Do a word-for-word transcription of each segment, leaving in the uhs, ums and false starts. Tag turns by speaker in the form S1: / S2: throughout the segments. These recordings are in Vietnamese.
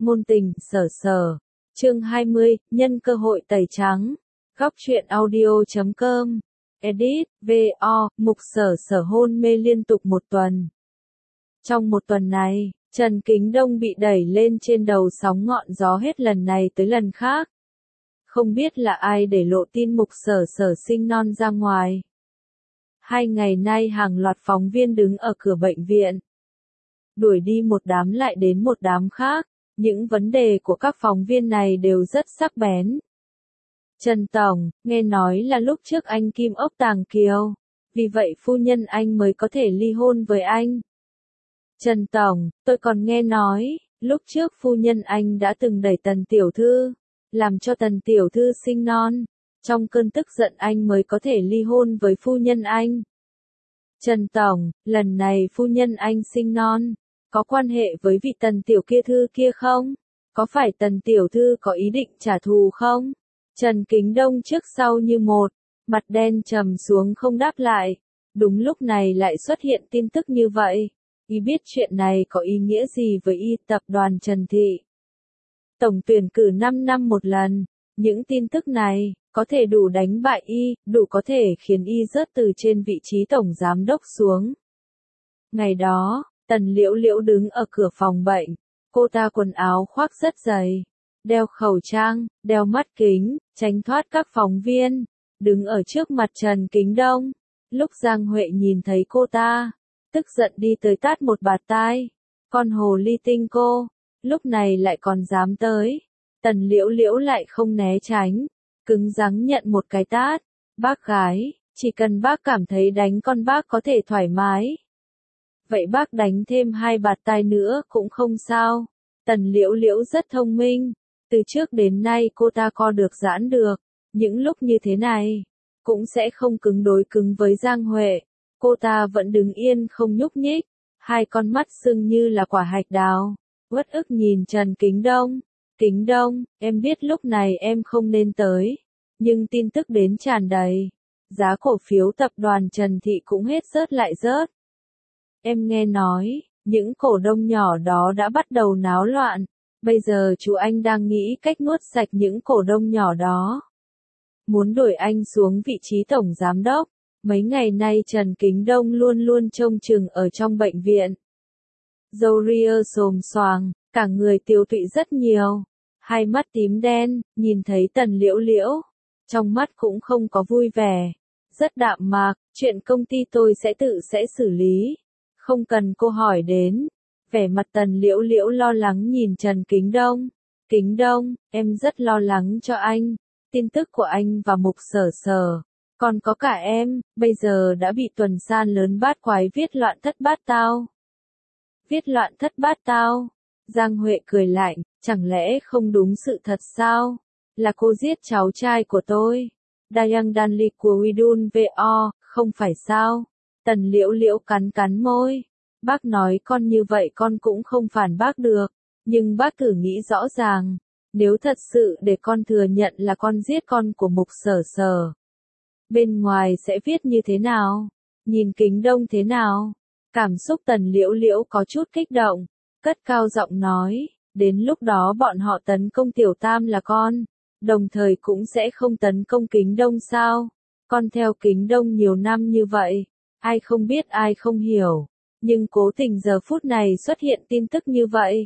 S1: Ngôn tình, sở sở. Chương hai mươi, nhân cơ hội tẩy trắng. Góc truyện audio chấm com. Edit, vê o, mục sở sở hôn mê liên tục một tuần. Trong một tuần này, Trần Kính Đông bị đẩy lên trên đầu sóng ngọn gió hết lần này tới lần khác. Không biết là ai để lộ tin mục sở sở sinh non ra ngoài. Hai ngày nay hàng loạt phóng viên đứng ở cửa bệnh viện. Đuổi đi một đám lại đến một đám khác, những vấn đề của các phóng viên này đều rất sắc bén. Trần Tổng, nghe nói là lúc trước anh Kim Ốc Tàng Kiều, vì vậy phu nhân anh mới có thể ly hôn với anh. Trần Tổng, tôi còn nghe nói, lúc trước phu nhân anh đã từng đẩy Tần Tiểu Thư, làm cho Tần Tiểu Thư sinh non, trong cơn tức giận anh mới có thể ly hôn với phu nhân anh. Trần Tổng, lần này phu nhân anh sinh non, có quan hệ với vị Tần Tiểu kia Thư kia không? Có phải Tần Tiểu Thư có ý định trả thù không? Trần Kính Đông trước sau như một, mặt đen trầm xuống không đáp lại. Đúng lúc này lại xuất hiện tin tức như vậy. Y biết chuyện này có ý nghĩa gì với Y tập đoàn Trần Thị. Tổng tuyển cử năm năm một lần, những tin tức này có thể đủ đánh bại Y, đủ có thể khiến Y rớt từ trên vị trí tổng giám đốc xuống. Ngày đó, Tần Liễu Liễu đứng ở cửa phòng bệnh, cô ta quần áo khoác rất dày, đeo khẩu trang, đeo mắt kính, tránh thoát các phóng viên, đứng ở trước mặt Trần Kính Đông. Lúc Giang Huệ nhìn thấy cô ta, tức giận đi tới tát một bạt tai. Con hồ ly tinh cô, lúc này lại còn dám tới. Tần Liễu Liễu lại không né tránh, cứng rắn nhận một cái tát. Bác gái, chỉ cần bác cảm thấy đánh con bác có thể thoải mái. Vậy bác đánh thêm hai bạt tai nữa cũng không sao. Tần Liễu Liễu rất thông minh, từ trước đến nay cô ta co được giãn được, những lúc như thế này, cũng sẽ không cứng đối cứng với Giang Huệ. Cô ta vẫn đứng yên không nhúc nhích, hai con mắt sưng như là quả hạch đào, uất ức nhìn Trần Kính Đông. Kính Đông, em biết lúc này em không nên tới, nhưng tin tức đến tràn đầy, giá cổ phiếu tập đoàn Trần Thị cũng hết rớt lại rớt. Em nghe nói, những cổ đông nhỏ đó đã bắt đầu náo loạn, bây giờ chú anh đang nghĩ cách nuốt sạch những cổ đông nhỏ đó. Muốn đuổi anh xuống vị trí tổng giám đốc. Mấy ngày nay Trần Kính Đông luôn luôn trông chừng ở trong bệnh viện. Râu ria xồm xoàng, cả người tiêu tụy rất nhiều, hai mắt tím đen, nhìn thấy Tần Liễu Liễu, trong mắt cũng không có vui vẻ, rất đạm mạc, chuyện công ty tôi sẽ tự sẽ xử lý, không cần cô hỏi đến. Vẻ mặt Tần Liễu Liễu lo lắng nhìn Trần Kính Đông. Kính Đông, em rất lo lắng cho anh, tin tức của anh và mục sở sở. Còn có cả em, bây giờ đã bị tuần san lớn bát quái viết loạn thất bát tao. Viết loạn thất bát tao. Giang Huệ cười lạnh, chẳng lẽ không đúng sự thật sao? Là cô giết cháu trai của tôi. Dayang Danli của Widun vê o, không phải sao? Tần Liễu Liễu cắn cắn môi. Bác nói con như vậy con cũng không phản bác được. Nhưng bác thử nghĩ rõ ràng. Nếu thật sự để con thừa nhận là con giết con của mục sở sở. Bên ngoài sẽ viết như thế nào? Nhìn Kính Đông thế nào? Cảm xúc Tần Liễu Liễu có chút kích động, cất cao giọng nói, đến lúc đó bọn họ tấn công Tiểu Tam là con, đồng thời cũng sẽ không tấn công Kính Đông sao? Con theo Kính Đông nhiều năm như vậy, ai không biết ai không hiểu, nhưng cố tình giờ phút này xuất hiện tin tức như vậy.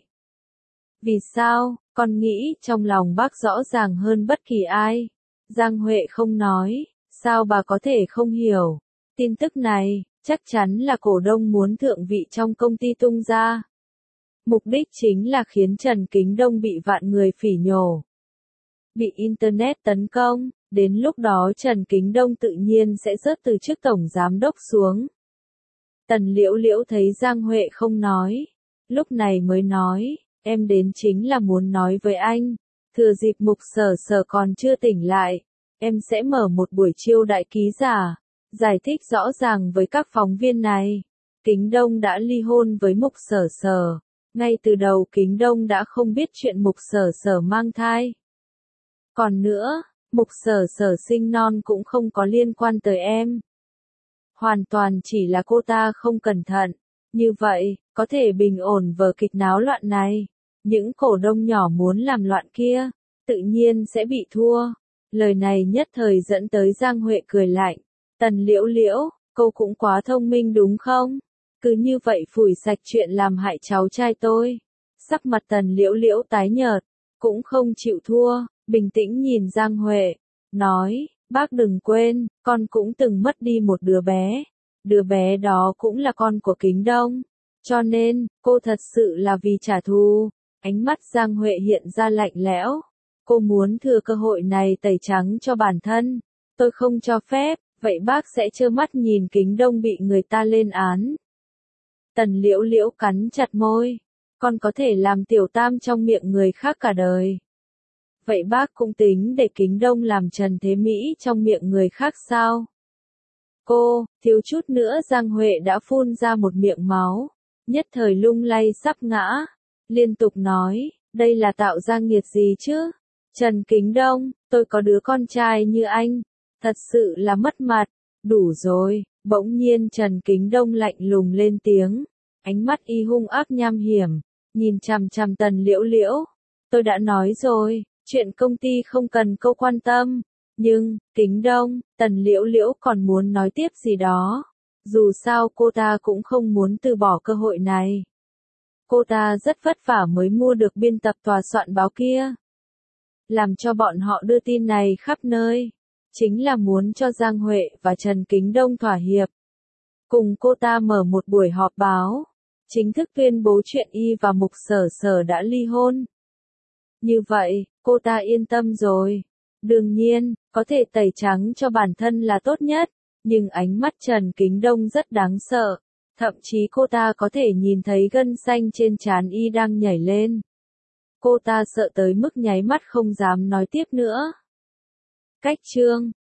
S1: Vì sao? Con nghĩ trong lòng bác rõ ràng hơn bất kỳ ai. Giang Huệ không nói. Sao bà có thể không hiểu? Tin tức này, chắc chắn là cổ đông muốn thượng vị trong công ty tung ra. Mục đích chính là khiến Trần Kính Đông bị vạn người phỉ nhổ. Bị Internet tấn công, đến lúc đó Trần Kính Đông tự nhiên sẽ rớt từ chức tổng giám đốc xuống. Tần Liễu Liễu thấy Giang Huệ không nói, lúc này mới nói, em đến chính là muốn nói với anh, thừa dịp mục sở sở còn chưa tỉnh lại. Em sẽ mở một buổi chiêu đại ký giả, giải thích rõ ràng với các phóng viên này. Kính Đông đã ly hôn với mục sở sở. Ngay từ đầu Kính Đông đã không biết chuyện mục sở sở mang thai. Còn nữa, mục sở sở sinh non cũng không có liên quan tới em. Hoàn toàn chỉ là cô ta không cẩn thận. Như vậy, có thể bình ổn vở kịch náo loạn này. Những cổ đông nhỏ muốn làm loạn kia, tự nhiên sẽ bị thua. Lời này nhất thời dẫn tới Giang Huệ cười lạnh. Tần Liễu Liễu, cô cũng quá thông minh đúng không? Cứ như vậy phủi sạch chuyện làm hại cháu trai tôi. Sắc mặt Tần Liễu Liễu tái nhợt, cũng không chịu thua, bình tĩnh nhìn Giang Huệ, nói, bác đừng quên, con cũng từng mất đi một đứa bé. Đứa bé đó cũng là con của Kính Đông. Cho nên, cô thật sự là vì trả thù. Ánh mắt Giang Huệ hiện ra lạnh lẽo. Cô muốn thừa cơ hội này tẩy trắng cho bản thân. Tôi không cho phép, vậy bác sẽ trơ mắt nhìn Kính Đông bị người ta lên án. Tần Liễu Liễu cắn chặt môi. Con có thể làm tiểu tam trong miệng người khác cả đời. Vậy bác cũng tính để Kính Đông làm Trần Thế Mỹ trong miệng người khác sao? Cô, thiếu chút nữa Giang Huệ đã phun ra một miệng máu. Nhất thời lung lay sắp ngã. Liên tục nói, đây là tạo ra nghiệt gì chứ? Trần Kính Đông, tôi có đứa con trai như anh. Thật sự là mất mặt. Đủ rồi, bỗng nhiên Trần Kính Đông lạnh lùng lên tiếng. Ánh mắt y hung ác nham hiểm, nhìn chằm chằm Tần Liễu Liễu. Tôi đã nói rồi, chuyện công ty không cần cô quan tâm. Nhưng, Kính Đông, Tần Liễu Liễu còn muốn nói tiếp gì đó. Dù sao cô ta cũng không muốn từ bỏ cơ hội này. Cô ta rất vất vả mới mua được biên tập tòa soạn báo kia. Làm cho bọn họ đưa tin này khắp nơi. Chính là muốn cho Giang Huệ và Trần Kính Đông thỏa hiệp. Cùng cô ta mở một buổi họp báo. Chính thức tuyên bố chuyện y và Mục Sở Sở đã ly hôn. Như vậy, cô ta yên tâm rồi. Đương nhiên, có thể tẩy trắng cho bản thân là tốt nhất. Nhưng ánh mắt Trần Kính Đông rất đáng sợ. Thậm chí cô ta có thể nhìn thấy gân xanh trên trán y đang nhảy lên. Cô ta sợ tới mức nháy mắt không dám nói tiếp nữa. Cách chương